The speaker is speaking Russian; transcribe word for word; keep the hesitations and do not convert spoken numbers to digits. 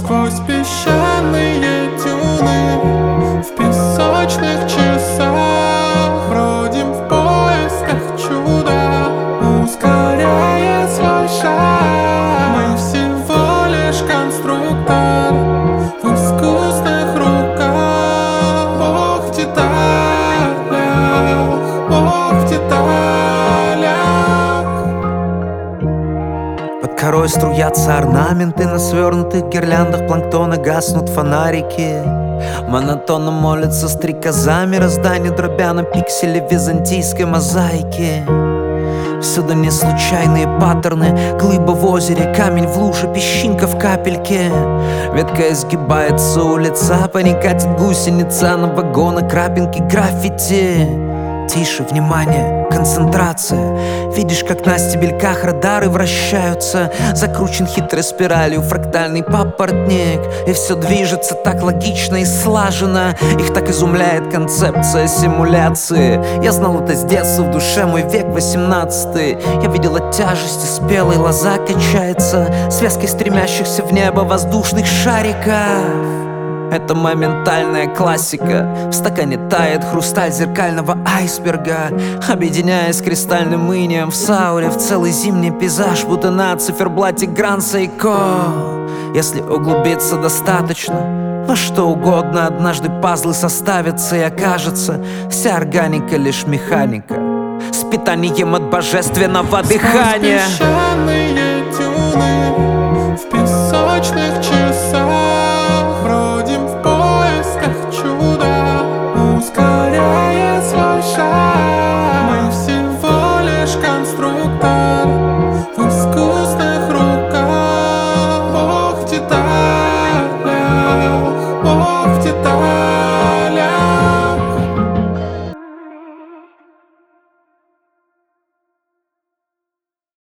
Сквозь песчаные дюны, в песочных часах бродим в поисках чуда, ускоряя свой шаг. Мы всего лишь конструктор в искусных руках. Бог в деталях, Бог в деталях. Под корой струятся орнаменты, на свернутых гирляндах планктона гаснут фонарики. Монотонно молятся стрекоза, мироздание дробя на пиксели византийской мозаики. Всюду не случайные паттерны, глыба в озере, камень в луже, песчинка в капельке. Ветка изгибается у лица, по ней катит гусеница, на вагонах крапинки граффити. Тише, внимание, концентрация. Видишь, как на стебельках радары вращаются, закручен хитрой спиралью фрактальный папоротник. И все движется так логично и слаженно. Их так изумляет концепция симуляции. Я знал это с детства, в душе мой век восемнадцатый. Я видел от тяжести спелой лоза качается, связкой стремящихся в небо воздушных шариков. Это моментальная классика. В стакане тает хрусталь зеркального айсберга, объединяясь с кристальным инием в сауре в целый зимний пейзаж, будто на циферблате Гранд Сейко. Если углубиться достаточно, во что угодно однажды пазлы составятся, и окажется вся органика лишь механика с питанием от божественного дыхания. Сквозь песчаные дюны, в песочных часах бродим в поисках чуда, ускоряя свой шаг. Мы всего лишь конструктор